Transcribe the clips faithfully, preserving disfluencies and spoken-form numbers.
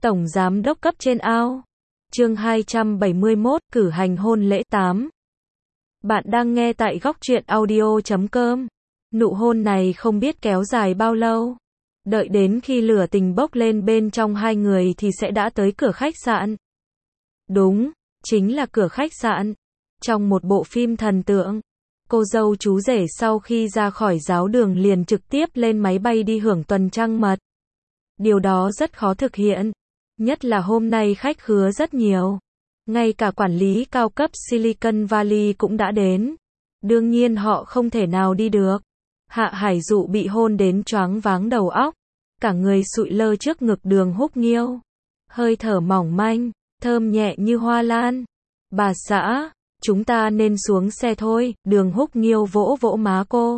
Tổng Giám đốc cấp trên ao. Chương hai trăm bảy mươi mốt, cử hành hôn lễ tám. Bạn đang nghe tại góc truyện audio chấm com. Nụ hôn này không biết kéo dài bao lâu. Đợi đến khi lửa tình bốc lên bên trong hai người thì sẽ đã tới cửa khách sạn. Đúng, chính là cửa khách sạn. Trong một bộ phim thần tượng, cô dâu chú rể sau khi ra khỏi giáo đường liền trực tiếp lên máy bay đi hưởng tuần trăng mật. Điều đó rất khó thực hiện. Nhất là hôm nay khách khứa rất nhiều. Ngay cả quản lý cao cấp Silicon Valley cũng đã đến. Đương nhiên họ không thể nào đi được. Hạ Hải Dụ bị hôn đến choáng váng đầu óc. Cả người sụi lơ trước ngực Đường Húc Nghiêu. Hơi thở mỏng manh, thơm nhẹ như hoa lan. Bà xã, chúng ta nên xuống xe thôi. Đường Húc Nghiêu vỗ vỗ má cô.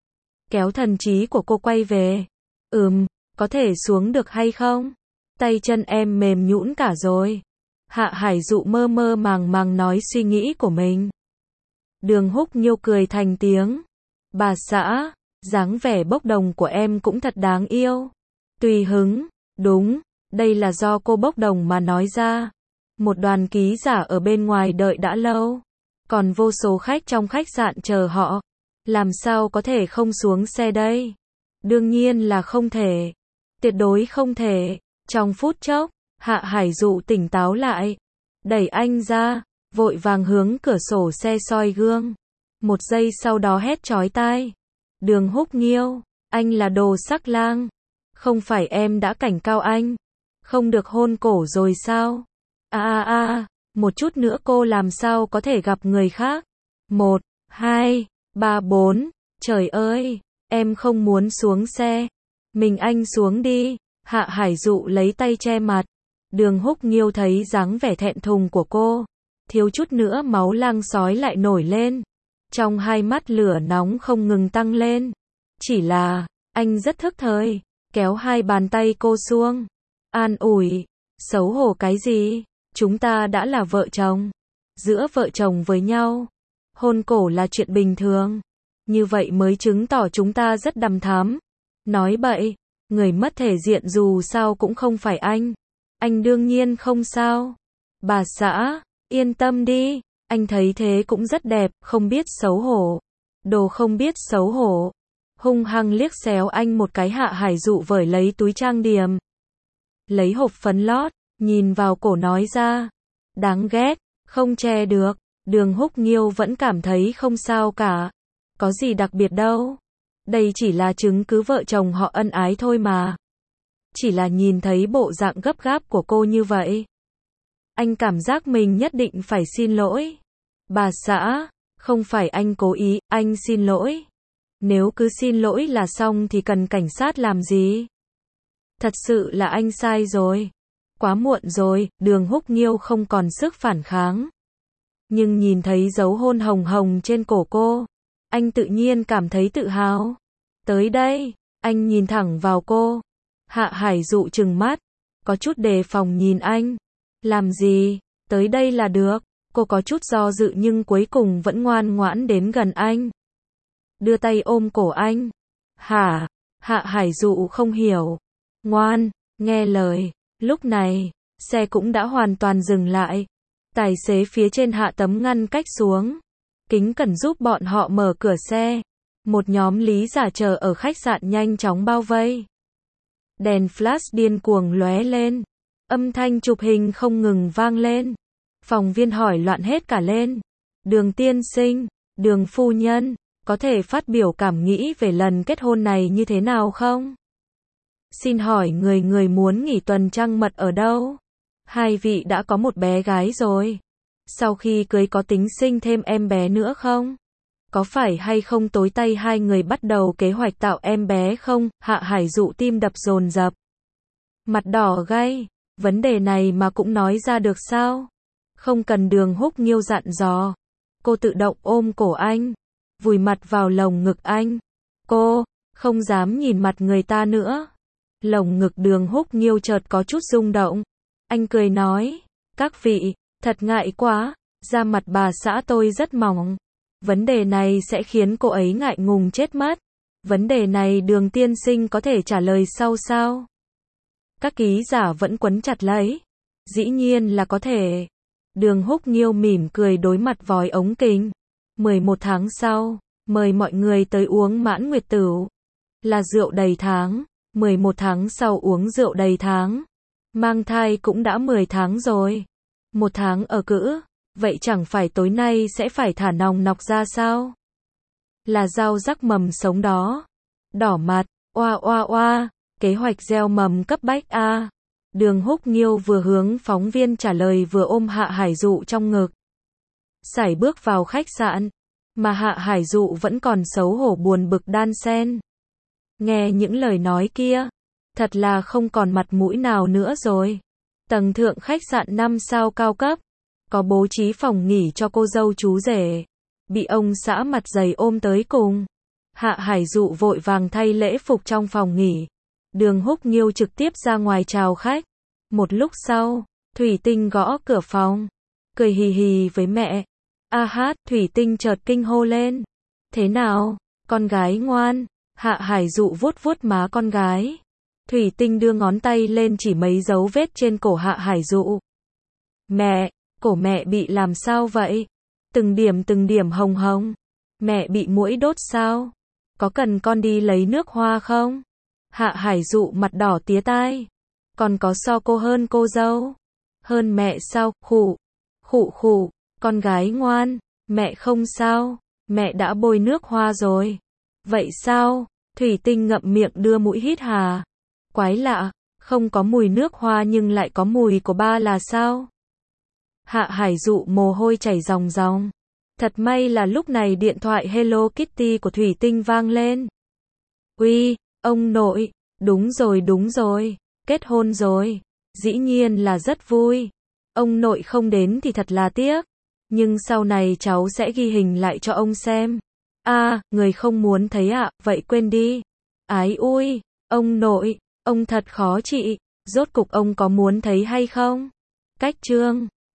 Kéo thần trí của cô quay về. Ừm, có thể xuống được hay không? Tay chân em mềm nhũn cả rồi. Hạ Hải Dụ mơ mơ màng màng nói suy nghĩ của mình. Đường Húc Nghiêu cười thành tiếng. Bà xã, dáng vẻ bốc đồng của em cũng thật đáng yêu. Tùy hứng, đúng, đây là do cô bốc đồng mà nói ra. Một đoàn ký giả ở bên ngoài đợi đã lâu. Còn vô số khách trong khách sạn chờ họ. Làm sao có thể không xuống xe đây? Đương nhiên là không thể. Tuyệt đối không thể. Trong phút chốc, Hạ Hải Dụ tỉnh táo lại. Đẩy anh ra, vội vàng hướng cửa sổ xe soi gương. Một giây sau đó hét chói tai. Đường Húc Nghiêu, anh là đồ sắc lang. Không phải em đã cảnh cáo anh. Không được hôn cổ rồi sao? À à à, một chút nữa cô làm sao có thể gặp người khác. Một, hai, ba, bốn. Trời ơi, em không muốn xuống xe. Mình anh xuống đi. Hạ Hải Dụ lấy tay che mặt. Đường Húc Nghiêu thấy dáng vẻ thẹn thùng của cô. Thiếu chút nữa máu lang sói lại nổi lên. Trong hai mắt lửa nóng không ngừng tăng lên. Chỉ là, anh rất thức thời. Kéo hai bàn tay cô xuống. An ủi. Xấu hổ cái gì? Chúng ta đã là vợ chồng. Giữa vợ chồng với nhau. Hôn cổ là chuyện bình thường. Như vậy mới chứng tỏ chúng ta rất đằm thắm. Nói bậy. Người mất thể diện dù sao cũng không phải anh. Anh đương nhiên không sao. Bà xã, yên tâm đi. Anh thấy thế cũng rất đẹp, không biết xấu hổ. Đồ không biết xấu hổ. Hung hăng liếc xéo anh một cái. Hạ Hải Dụ vởi lấy túi trang điểm. Lấy hộp phấn lót, nhìn vào cổ nói ra. Đáng ghét, không che được. Đường Húc Nghiêu vẫn cảm thấy không sao cả. Có gì đặc biệt đâu. Đây chỉ là chứng cứ vợ chồng họ ân ái thôi mà. Chỉ là nhìn thấy bộ dạng gấp gáp của cô như vậy. Anh cảm giác mình nhất định phải xin lỗi. Bà xã, không phải anh cố ý, anh xin lỗi. Nếu cứ xin lỗi là xong thì cần cảnh sát làm gì? Thật sự là anh sai rồi. Quá muộn rồi, Đường Húc Nghiêu không còn sức phản kháng. Nhưng nhìn thấy dấu hôn hồng hồng trên cổ cô. Anh tự nhiên cảm thấy tự hào. Tới đây, anh nhìn thẳng vào cô. Hạ Hải Dụ trừng mắt. Có chút đề phòng nhìn anh. Làm gì? Tới đây là được. Cô có chút do dự nhưng cuối cùng vẫn ngoan ngoãn đến gần anh. Đưa tay ôm cổ anh. Hả? Hạ Hải Dụ không hiểu. Ngoan, nghe lời. Lúc này, xe cũng đã hoàn toàn dừng lại. Tài xế phía trên hạ tấm ngăn cách xuống. Kính cẩn giúp bọn họ mở cửa xe. Một nhóm lý giả chờ ở khách sạn nhanh chóng bao vây. Đèn flash điên cuồng lóe lên. Âm thanh chụp hình không ngừng vang lên. Phòng viên hỏi loạn hết cả lên. Đường tiên sinh, Đường phu nhân, có thể phát biểu cảm nghĩ về lần kết hôn này như thế nào không? Xin hỏi người người muốn nghỉ tuần trăng mật ở đâu? Hai vị đã có một bé gái rồi. Sau khi cưới có tính sinh thêm em bé nữa không? Có phải hay không tối tay hai người bắt đầu kế hoạch tạo em bé không? Hạ Hải Dụ tim đập dồn dập. Mặt đỏ gay. Vấn đề này mà cũng nói ra được sao? Không cần Đường Húc Nghiêu dặn dò. Cô tự động ôm cổ anh. Vùi mặt vào lồng ngực anh. Cô, không dám nhìn mặt người ta nữa. Lồng ngực Đường Húc Nghiêu chợt có chút rung động. Anh cười nói. Các vị, thật ngại quá. Da mặt bà xã tôi rất mỏng. Vấn đề này sẽ khiến cô ấy ngại ngùng chết mất. Vấn đề này Đường tiên sinh có thể trả lời sau sao? Các ký giả vẫn quấn chặt lấy. Dĩ nhiên là có thể. Đường Húc Nghiêu mỉm cười đối mặt vòi ống kính. mười một tháng sau, mời mọi người tới uống Mãn Nguyệt Tửu. Là rượu đầy tháng. mười một tháng sau uống rượu đầy tháng. Mang thai cũng đã mười tháng rồi. Một tháng ở cữ. Vậy chẳng phải tối nay sẽ phải thả nòng nọc ra sao? Là rau rắc mầm sống đó. Đỏ mặt, oa oa oa, kế hoạch gieo mầm cấp bách a. Đường Húc Nghiêu vừa hướng phóng viên trả lời vừa ôm Hạ Hải Dụ trong ngực. Sải bước vào khách sạn, mà Hạ Hải Dụ vẫn còn xấu hổ buồn bực đan xen. Nghe những lời nói kia, thật là không còn mặt mũi nào nữa rồi. Tầng thượng khách sạn năm sao cao cấp, có bố trí phòng nghỉ cho cô dâu chú rể. Bị ông xã mặt dày ôm tới cùng. Hạ Hải Dụ vội vàng thay lễ phục trong phòng nghỉ. Đường Húc Nghiêu trực tiếp ra ngoài chào khách. Một lúc sau, Thủy Tinh gõ cửa phòng. Cười hì hì với mẹ. A hát, Thủy Tinh chợt kinh hô lên. Thế nào, con gái ngoan? Hạ Hải Dụ vuốt vuốt má con gái. Thủy Tinh đưa ngón tay lên chỉ mấy dấu vết trên cổ Hạ Hải Dụ. Mẹ, cổ mẹ bị làm sao vậy? Từng điểm từng điểm hồng hồng. Mẹ bị muỗi đốt sao? Có cần con đi lấy nước hoa không? Hạ Hải Dụ mặt đỏ tía tai. Còn có so cô hơn cô dâu? Hơn mẹ sao? Khụ. Khụ khụ. Con gái ngoan. Mẹ không sao. Mẹ đã bôi nước hoa rồi. Vậy sao? Thủy Tinh ngậm miệng đưa mũi hít hà. Quái lạ. Không có mùi nước hoa nhưng lại có mùi của ba là sao? Hạ Hải Dụ mồ hôi chảy ròng ròng. Thật may là lúc này điện thoại Hello Kitty của Thủy Tinh vang lên. Uy, ông nội, đúng rồi đúng rồi, kết hôn rồi. Dĩ nhiên là rất vui. Ông nội không đến thì thật là tiếc. Nhưng sau này cháu sẽ ghi hình lại cho ông xem. A, à, người không muốn thấy ạ, à, vậy quên đi. Ái ui, ông nội, ông thật khó trị. Rốt cục ông có muốn thấy hay không? Cách chương